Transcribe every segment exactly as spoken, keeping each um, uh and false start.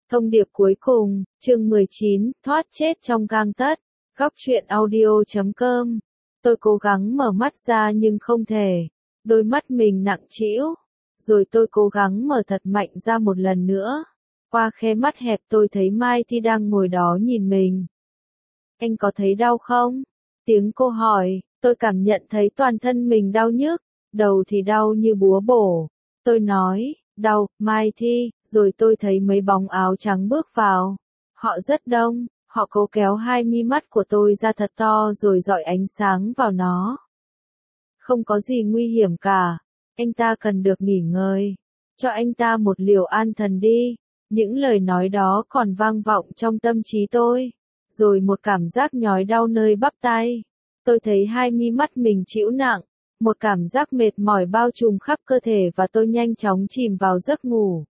Thông điệp cuối cùng, chương mười chín, thoát chết trong gang tấc. Góc truyện audio chấm com. Tôi cố gắng mở mắt ra nhưng không thể. Đôi mắt mình nặng trĩu. Rồi tôi cố gắng mở thật mạnh ra một lần nữa. Qua khe mắt hẹp tôi thấy Mai Thi đang ngồi đó nhìn mình. Anh có thấy đau không? Tiếng cô hỏi, tôi cảm nhận thấy toàn thân mình đau nhức, đầu thì đau như búa bổ. Tôi nói, đau, Mai Thi, rồi tôi thấy mấy bóng áo trắng bước vào. Họ rất đông, họ cố kéo hai mi mắt của tôi ra thật to rồi dọi ánh sáng vào nó. Không có gì nguy hiểm cả, anh ta cần được nghỉ ngơi. Cho anh ta một liều an thần đi. Những lời nói đó còn vang vọng trong tâm trí tôi. Rồi một cảm giác nhói đau nơi bắp tay. Tôi thấy hai mi mắt mình chịu nặng. Một cảm giác mệt mỏi bao trùm khắp cơ thể và tôi nhanh chóng chìm vào giấc ngủ.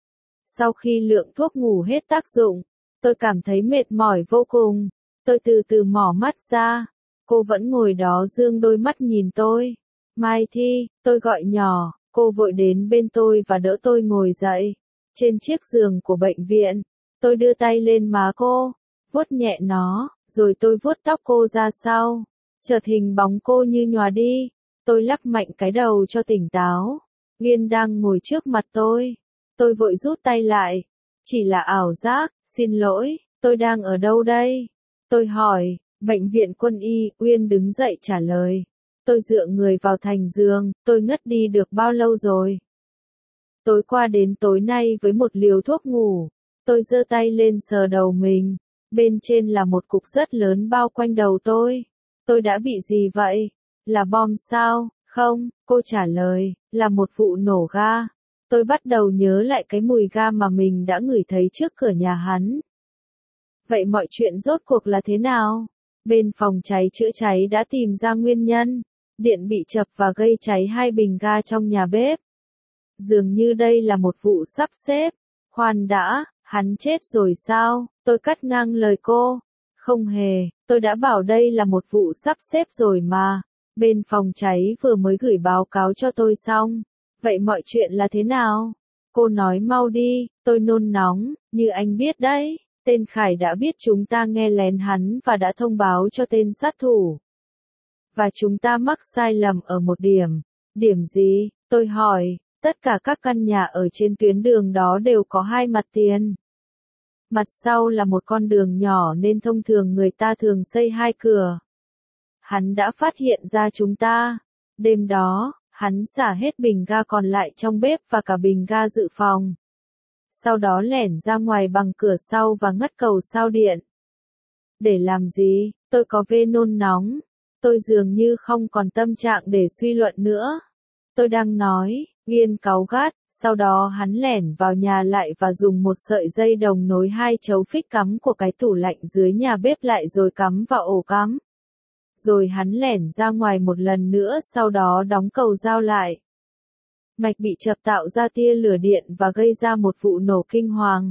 Sau khi lượng thuốc ngủ hết tác dụng, tôi cảm thấy mệt mỏi vô cùng. Tôi từ từ mở mắt ra. Cô vẫn ngồi đó dương đôi mắt nhìn tôi. Mai Thi, tôi gọi nhỏ, cô vội đến bên tôi và đỡ tôi ngồi dậy. Trên chiếc giường của bệnh viện, tôi đưa tay lên má cô, vuốt nhẹ nó, rồi tôi vuốt tóc cô ra sau. Chợt hình bóng cô như nhòa đi, tôi lắc mạnh cái đầu cho tỉnh táo. Uyên đang ngồi trước mặt tôi. Tôi vội rút tay lại. Chỉ là ảo giác, xin lỗi, tôi đang ở đâu đây? Tôi hỏi, bệnh viện quân y, Uyên đứng dậy trả lời. Tôi dựa người vào thành giường, tôi ngất đi được bao lâu rồi? Tối qua đến tối nay với một liều thuốc ngủ, tôi giơ tay lên sờ đầu mình, bên trên là một cục rất lớn bao quanh đầu tôi. Tôi đã bị gì vậy? Là bom sao? Không, cô trả lời, là một vụ nổ ga. Tôi bắt đầu nhớ lại cái mùi ga mà mình đã ngửi thấy trước cửa nhà hắn. Vậy mọi chuyện rốt cuộc là thế nào? Bên phòng cháy chữa cháy đã tìm ra nguyên nhân. Điện bị chập và gây cháy hai bình ga trong nhà bếp. Dường như đây là một vụ sắp xếp. Khoan đã, hắn chết rồi sao? Tôi cắt ngang lời cô. Không hề, tôi đã bảo đây là một vụ sắp xếp rồi mà. Bên phòng cháy vừa mới gửi báo cáo cho tôi xong. Vậy mọi chuyện là thế nào? Cô nói mau đi, tôi nôn nóng, như anh biết đấy. Tên Khải đã biết chúng ta nghe lén hắn và đã thông báo cho tên sát thủ. Và chúng ta mắc sai lầm ở một điểm. Điểm gì? Tôi hỏi. Tất cả các căn nhà ở trên tuyến đường đó đều có hai mặt tiền. Mặt sau là một con đường nhỏ nên thông thường người ta thường xây hai cửa. Hắn đã phát hiện ra chúng ta. Đêm đó, hắn xả hết bình ga còn lại trong bếp và cả bình ga dự phòng. Sau đó lẻn ra ngoài bằng cửa sau và ngắt cầu sao điện. Để làm gì? Tôi có vê nôn nóng. Tôi dường như không còn tâm trạng để suy luận nữa. Tôi đang nói, Uyên cáu gắt, sau đó hắn lẻn vào nhà lại và dùng một sợi dây đồng nối hai chấu phích cắm của cái tủ lạnh dưới nhà bếp lại rồi cắm vào ổ cắm. Rồi hắn lẻn ra ngoài một lần nữa sau đó đóng cầu dao lại. Mạch bị chập tạo ra tia lửa điện và gây ra một vụ nổ kinh hoàng.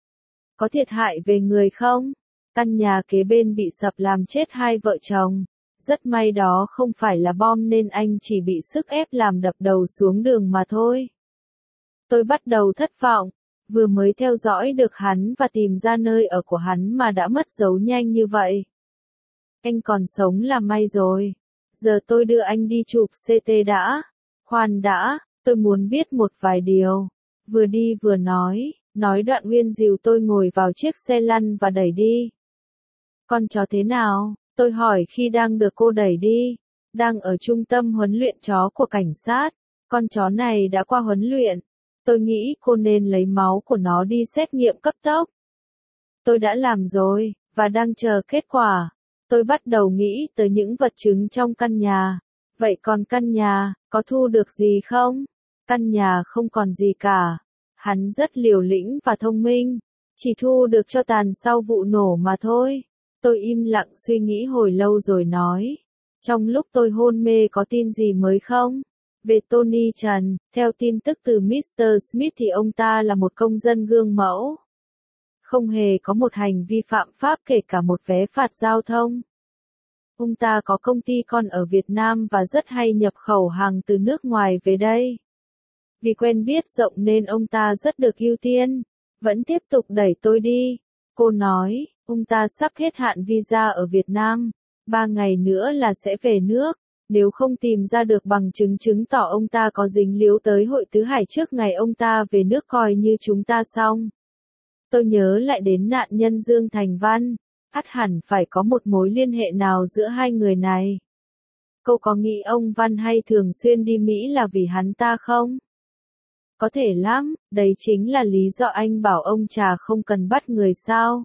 Có thiệt hại về người không? Căn nhà kế bên bị sập làm chết hai vợ chồng. Rất may đó không phải là bom nên anh chỉ bị sức ép làm đập đầu xuống đường mà thôi. Tôi bắt đầu thất vọng, vừa mới theo dõi được hắn và tìm ra nơi ở của hắn mà đã mất dấu nhanh như vậy. Anh còn sống là may rồi. Giờ tôi đưa anh đi chụp xê tê đã. Khoan đã, tôi muốn biết một vài điều. Vừa đi vừa nói, nói đoạn Uyên dìu tôi ngồi vào chiếc xe lăn và đẩy đi. Con chó thế nào? Tôi hỏi khi đang được cô đẩy đi. Đang ở trung tâm huấn luyện chó của cảnh sát. Con chó này đã qua huấn luyện. Tôi nghĩ cô nên lấy máu của nó đi xét nghiệm cấp tốc. Tôi đã làm rồi, và đang chờ kết quả. Tôi bắt đầu nghĩ tới những vật chứng trong căn nhà. Vậy còn căn nhà, có thu được gì không? Căn nhà không còn gì cả. Hắn rất liều lĩnh và thông minh. Chỉ thu được tro tàn sau vụ nổ mà thôi. Tôi im lặng suy nghĩ hồi lâu rồi nói. Trong lúc tôi hôn mê có tin gì mới không? Về Tony Trần, theo tin tức từ mít tơ Smith thì ông ta là một công dân gương mẫu. Không hề có một hành vi phạm pháp kể cả một vé phạt giao thông. Ông ta có công ty con ở Việt Nam và rất hay nhập khẩu hàng từ nước ngoài về đây. Vì quen biết rộng nên ông ta rất được ưu tiên. vẫn tiếp tục đẩy tôi đi. Cô nói, ông ta sắp hết hạn visa ở Việt Nam, ba ngày nữa là sẽ về nước, nếu không tìm ra được bằng chứng chứng tỏ ông ta có dính líu tới Hội Tứ Hải trước ngày ông ta về nước coi như chúng ta xong. Tôi nhớ lại đến nạn nhân Dương Thành Văn, ắt hẳn phải có một mối liên hệ nào giữa hai người này. Cô có nghĩ ông Văn hay thường xuyên đi Mỹ là vì hắn ta không? Có thể lắm, đấy chính là lý do anh bảo ông trà không cần bắt người sao.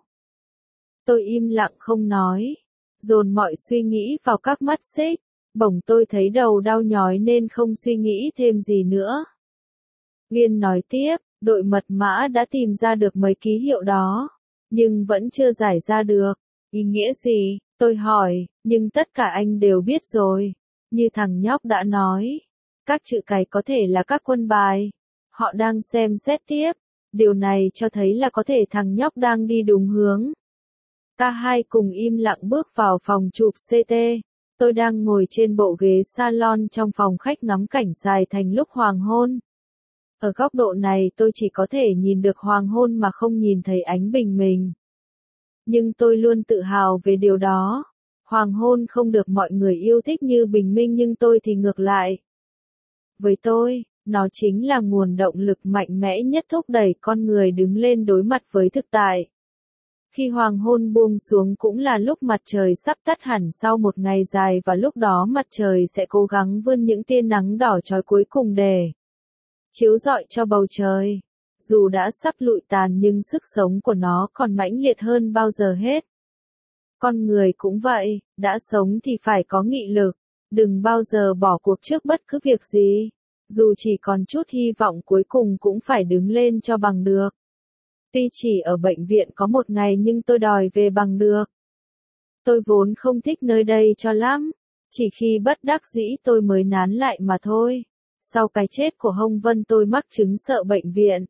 Tôi im lặng không nói, dồn mọi suy nghĩ vào các mắt xích, bỗng tôi thấy đầu đau nhói nên không suy nghĩ thêm gì nữa. Viên nói tiếp, đội mật mã đã tìm ra được mấy ký hiệu đó, nhưng vẫn chưa giải ra được. Ý nghĩa gì? Tôi hỏi, nhưng tất cả anh đều biết rồi. Như thằng nhóc đã nói, các chữ cái có thể là các quân bài. Họ đang xem xét tiếp, điều này cho thấy là có thể thằng nhóc đang đi đúng hướng. Cả hai cùng im lặng bước vào phòng chụp xê tê. Tôi đang ngồi trên bộ ghế salon trong phòng khách ngắm cảnh dài thành lúc hoàng hôn. Ở góc độ này tôi chỉ có thể nhìn được hoàng hôn mà không nhìn thấy ánh bình minh. Nhưng tôi luôn tự hào về điều đó. Hoàng hôn không được mọi người yêu thích như bình minh nhưng tôi thì ngược lại. Với tôi, nó chính là nguồn động lực mạnh mẽ nhất thúc đẩy con người đứng lên đối mặt với thực tại. Khi hoàng hôn buông xuống cũng là lúc mặt trời sắp tắt hẳn sau một ngày dài và lúc đó mặt trời sẽ cố gắng vươn những tia nắng đỏ chói cuối cùng để chiếu rọi cho bầu trời. Dù đã sắp lụi tàn nhưng sức sống của nó còn mãnh liệt hơn bao giờ hết. Con người cũng vậy, đã sống thì phải có nghị lực, đừng bao giờ bỏ cuộc trước bất cứ việc gì. Dù chỉ còn chút hy vọng cuối cùng cũng phải đứng lên cho bằng được. Tuy chỉ ở bệnh viện có một ngày nhưng tôi đòi về bằng được. Tôi vốn không thích nơi đây cho lắm, chỉ khi bất đắc dĩ tôi mới nán lại mà thôi. Sau cái chết của Hồng Vân tôi mắc chứng sợ bệnh viện.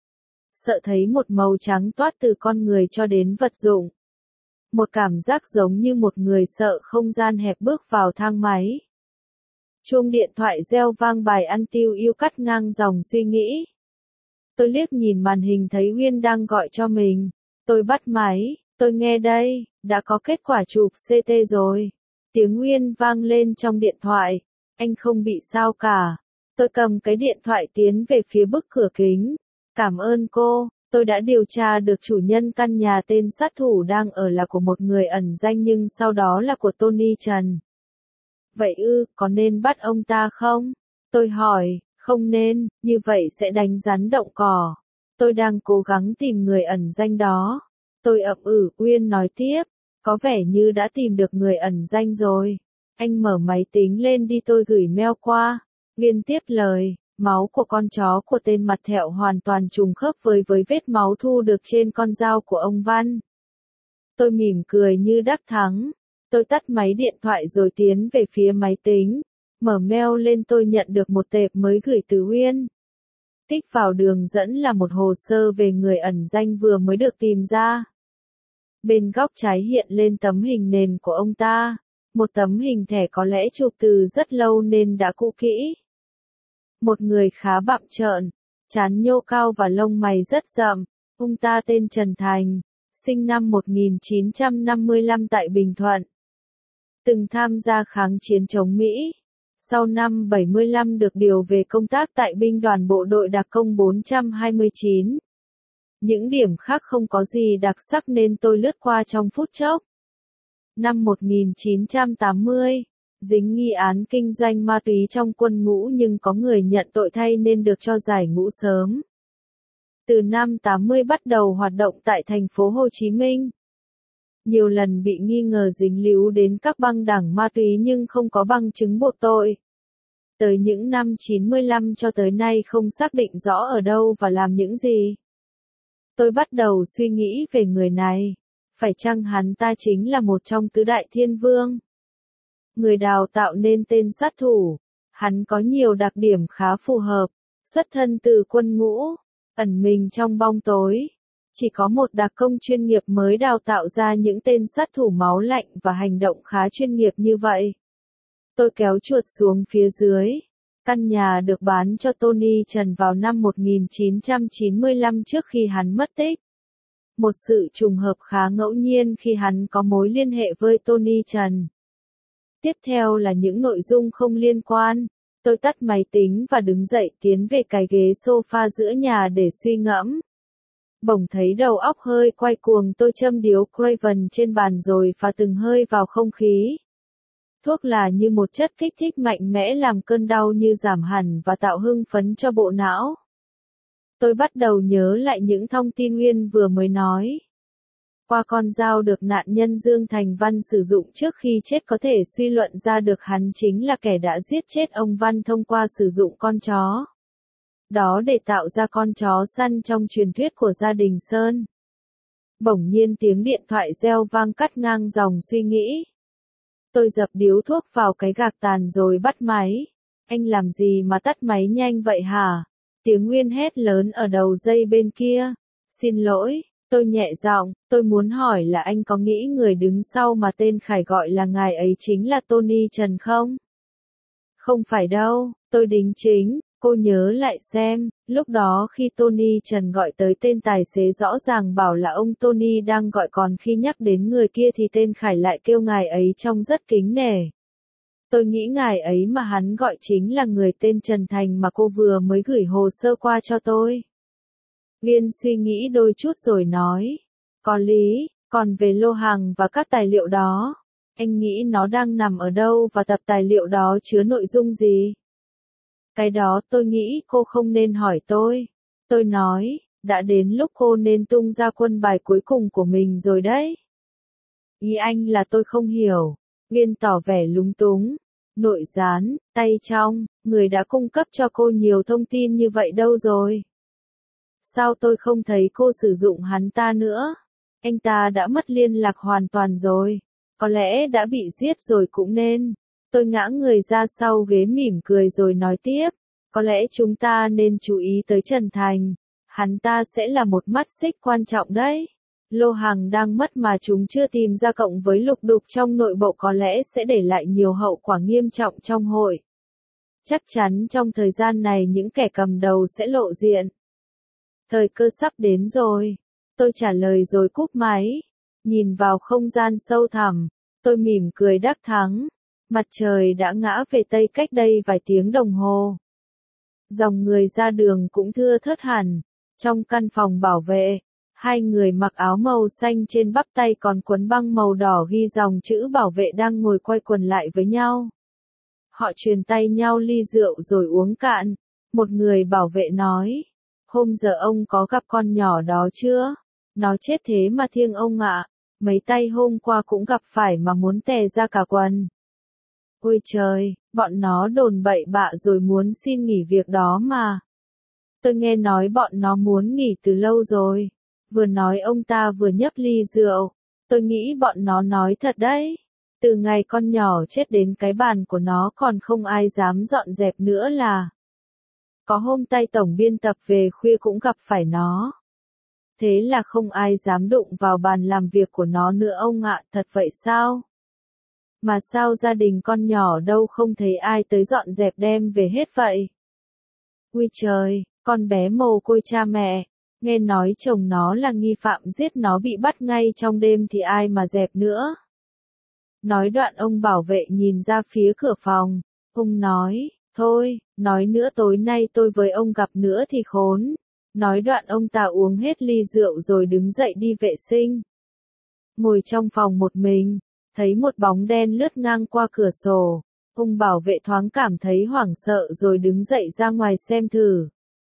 Sợ thấy một màu trắng toát từ con người cho đến vật dụng. Một cảm giác giống như một người sợ không gian hẹp bước vào thang máy. Chuông điện thoại reo vang bài ăn tiêu yêu cắt ngang dòng suy nghĩ. Tôi liếc nhìn màn hình thấy Uyên đang gọi cho mình. Tôi bắt máy, tôi nghe đây, đã có kết quả chụp xê tê rồi. Tiếng Uyên vang lên trong điện thoại. Anh không bị sao cả. Tôi cầm cái điện thoại tiến về phía bức cửa kính. Cảm ơn cô, tôi đã điều tra được chủ nhân căn nhà tên sát thủ đang ở là của một người ẩn danh nhưng sau đó là của Tony Trần. Vậy ư, có nên bắt ông ta không? Tôi hỏi, không nên, như vậy sẽ đánh rắn động cỏ. Tôi đang cố gắng tìm người ẩn danh đó. Tôi ậm ừ, Uyên nói tiếp, có vẻ như đã tìm được người ẩn danh rồi. Anh mở máy tính lên đi tôi gửi mail qua. Uyên tiếp lời, máu của con chó của tên mặt thẹo hoàn toàn trùng khớp với với vết máu thu được trên con dao của ông Văn. Tôi mỉm cười như đắc thắng. Tôi tắt máy điện thoại rồi tiến về phía máy tính. Mở mail lên tôi nhận được một tệp mới gửi từ Uyên. Tích vào đường dẫn là một hồ sơ về người ẩn danh vừa mới được tìm ra. Bên góc trái hiện lên tấm hình nền của ông ta. Một tấm hình thẻ có lẽ chụp từ rất lâu nên đã cũ kỹ. Một người khá bặm trợn, trán nhô cao và lông mày rất rậm. Ông ta tên Trần Thành, sinh năm một nghìn chín trăm năm mươi lăm tại Bình Thuận. Từng tham gia kháng chiến chống Mỹ. Sau năm bảy mươi lăm được điều về công tác tại binh đoàn bộ đội đặc công bốn trăm hai mươi chín. Những điểm khác không có gì đặc sắc nên tôi lướt qua trong phút chốc. Năm một nghìn chín trăm tám mươi, dính nghi án kinh doanh ma túy trong quân ngũ nhưng có người nhận tội thay nên được cho giải ngũ sớm. Từ năm tám mươi bắt đầu hoạt động tại thành phố Hồ Chí Minh. Nhiều lần bị nghi ngờ dính líu đến các băng đảng ma túy nhưng không có bằng chứng buộc tội. Tới những năm chín mươi lăm cho tới nay không xác định rõ ở đâu và làm những gì. Tôi bắt đầu suy nghĩ về người này. Phải chăng hắn ta chính là một trong tứ đại thiên vương? Người đào tạo nên tên sát thủ. Hắn có nhiều đặc điểm khá phù hợp. Xuất thân từ quân ngũ, ẩn mình trong bóng tối. Chỉ có một đặc công chuyên nghiệp mới đào tạo ra những tên sát thủ máu lạnh và hành động khá chuyên nghiệp như vậy. Tôi kéo chuột xuống phía dưới. Căn nhà được bán cho Tony Trần vào năm một nghìn chín trăm chín mươi lăm trước khi hắn mất tích. Một sự trùng hợp khá ngẫu nhiên khi hắn có mối liên hệ với Tony Trần. Tiếp theo là những nội dung không liên quan. Tôi tắt máy tính và đứng dậy tiến về cái ghế sofa giữa nhà để suy ngẫm. Bỗng thấy đầu óc hơi quay cuồng, tôi châm điếu Craven trên bàn rồi phả từng hơi vào không khí. Thuốc là như một chất kích thích mạnh mẽ làm cơn đau như giảm hẳn và tạo hưng phấn cho bộ não. Tôi bắt đầu nhớ lại những thông tin Nguyên vừa mới nói. Qua con dao được nạn nhân Dương Thành Văn sử dụng trước khi chết có thể suy luận ra được hắn chính là kẻ đã giết chết ông Văn thông qua sử dụng con chó. Đó để tạo ra con chó săn trong truyền thuyết của gia đình Sơn. Bỗng nhiên tiếng điện thoại reo vang cắt ngang dòng suy nghĩ. Tôi dập điếu thuốc vào cái gạc tàn rồi bắt máy. Anh làm gì mà tắt máy nhanh vậy hả? Tiếng Nguyên hét lớn ở đầu dây bên kia. Xin lỗi, tôi nhẹ giọng, tôi muốn hỏi là anh có nghĩ người đứng sau mà tên Khải gọi là ngài ấy chính là Tony Trần không? Không phải đâu, tôi đính chính. Cô nhớ lại xem, lúc đó khi Tony Trần gọi tới tên tài xế rõ ràng bảo là ông Tony đang gọi, còn khi nhắc đến người kia thì tên Khải lại kêu ngài ấy trông rất kính nể. Tôi nghĩ ngài ấy mà hắn gọi chính là người tên Trần Thành mà cô vừa mới gửi hồ sơ qua cho tôi. Viên suy nghĩ đôi chút rồi nói, có lý, còn về lô hàng và các tài liệu đó, anh nghĩ nó đang nằm ở đâu và tập tài liệu đó chứa nội dung gì? Cái đó tôi nghĩ cô không nên hỏi tôi. Tôi nói, đã đến lúc cô nên tung ra quân bài cuối cùng của mình rồi đấy. Ý anh là tôi không hiểu. Viên tỏ vẻ lúng túng. Nội gián, tay trong, người đã cung cấp cho cô nhiều thông tin như vậy đâu rồi? Sao tôi không thấy cô sử dụng hắn ta nữa? Anh ta đã mất liên lạc hoàn toàn rồi. Có lẽ đã bị giết rồi cũng nên. Tôi ngã người ra sau ghế mỉm cười rồi nói tiếp. Có lẽ chúng ta nên chú ý tới Trần Thành. Hắn ta sẽ là một mắt xích quan trọng đấy. Lô hàng đang mất mà chúng chưa tìm ra cộng với lục đục trong nội bộ có lẽ sẽ để lại nhiều hậu quả nghiêm trọng trong hội. Chắc chắn trong thời gian này những kẻ cầm đầu sẽ lộ diện. Thời cơ sắp đến rồi. Tôi trả lời rồi cúp máy. Nhìn vào không gian sâu thẳm, tôi mỉm cười đắc thắng. Mặt trời đã ngã về Tây cách đây vài tiếng đồng hồ. Dòng người ra đường cũng thưa thớt hẳn. Trong căn phòng bảo vệ, hai người mặc áo màu xanh trên bắp tay còn quấn băng màu đỏ ghi dòng chữ bảo vệ đang ngồi quay quần lại với nhau. Họ truyền tay nhau ly rượu rồi uống cạn. Một người bảo vệ nói, hôm giờ ông có gặp con nhỏ đó chưa? Nó chết thế mà thiêng ông ạ. Mấy tay hôm qua cũng gặp phải mà muốn tè ra cả quần. Ôi trời, bọn nó đồn bậy bạ rồi muốn xin nghỉ việc đó mà. Tôi nghe nói bọn nó muốn nghỉ từ lâu rồi. Vừa nói ông ta vừa nhấp ly rượu. Tôi nghĩ bọn nó nói thật đấy. Từ ngày con nhỏ chết đến cái bàn của nó còn không ai dám dọn dẹp nữa là. Có hôm tay tổng biên tập về khuya cũng gặp phải nó. Thế là không ai dám đụng vào bàn làm việc của nó nữa ông ạ, thật vậy sao? Mà sao gia đình con nhỏ đâu không thấy ai tới dọn dẹp đem về hết vậy? Ui trời, con bé mồ côi cha mẹ, nghe nói chồng nó là nghi phạm giết nó bị bắt ngay trong đêm thì ai mà dẹp nữa. Nói đoạn ông bảo vệ nhìn ra phía cửa phòng, ông nói, thôi, nói nữa tối nay tôi với ông gặp nữa thì khốn. Nói đoạn ông ta uống hết ly rượu rồi đứng dậy đi vệ sinh. Ngồi trong phòng một mình, thấy một bóng đen lướt ngang qua cửa sổ. Ông bảo vệ thoáng cảm thấy hoảng sợ rồi đứng dậy ra ngoài xem thử.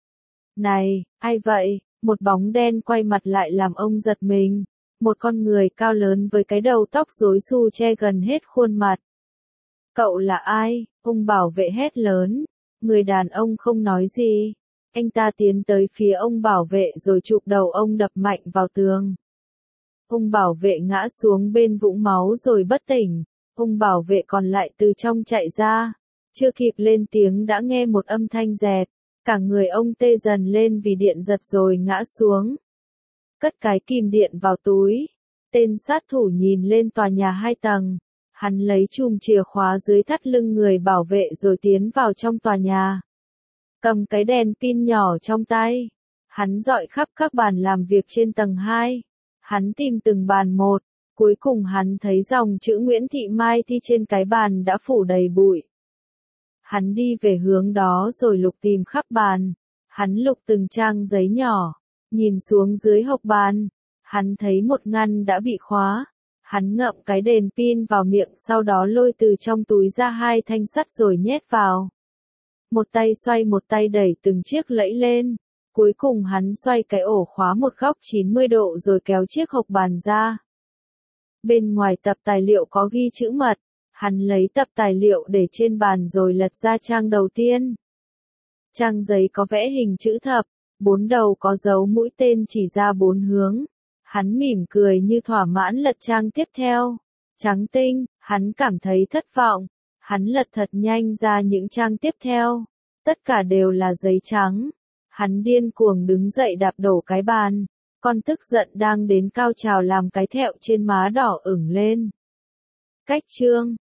Này, ai vậy? Một bóng đen quay mặt lại làm ông giật mình. Một con người cao lớn với cái đầu tóc rối xù che gần hết khuôn mặt. Cậu là ai? Ông bảo vệ hét lớn. Người đàn ông không nói gì. Anh ta tiến tới phía ông bảo vệ rồi chụp đầu ông đập mạnh vào tường. Ông bảo vệ ngã xuống bên vũng máu rồi bất tỉnh. Ông bảo vệ còn lại từ trong chạy ra. Chưa kịp lên tiếng đã nghe một âm thanh rẹt. Cả người ông tê dần lên vì điện giật rồi ngã xuống. Cất cái kìm điện vào túi. Tên sát thủ nhìn lên tòa nhà hai tầng. Hắn lấy chùm chìa khóa dưới thắt lưng người bảo vệ rồi tiến vào trong tòa nhà. Cầm cái đèn pin nhỏ trong tay. Hắn dọi khắp các bàn làm việc trên tầng hai. Hắn tìm từng bàn một. Cuối cùng hắn thấy dòng chữ Nguyễn Thị Mai Thi trên cái bàn đã phủ đầy bụi. Hắn đi về hướng đó rồi lục tìm khắp bàn. Hắn lục từng trang giấy nhỏ. Nhìn xuống dưới hộc bàn. Hắn thấy một ngăn đã bị khóa. Hắn ngậm cái đèn pin vào miệng, sau đó lôi từ trong túi ra hai thanh sắt rồi nhét vào. Một tay xoay một tay đẩy từng chiếc lẫy lên. Cuối cùng hắn xoay cái ổ khóa một góc chín mươi độ rồi kéo chiếc hộc bàn ra. Bên ngoài tập tài liệu có ghi chữ mật. Hắn lấy tập tài liệu để trên bàn rồi lật ra trang đầu tiên. Trang giấy có vẽ hình chữ thập, bốn đầu có dấu mũi tên chỉ ra bốn hướng. Hắn mỉm cười như thỏa mãn lật trang tiếp theo. Trắng tinh, hắn cảm thấy thất vọng. Hắn lật thật nhanh ra những trang tiếp theo. Tất cả đều là giấy trắng. Hắn điên cuồng đứng dậy đạp đổ cái bàn. Con tức giận đang đến cao trào làm cái thẹo trên má đỏ ửng lên. Cách chương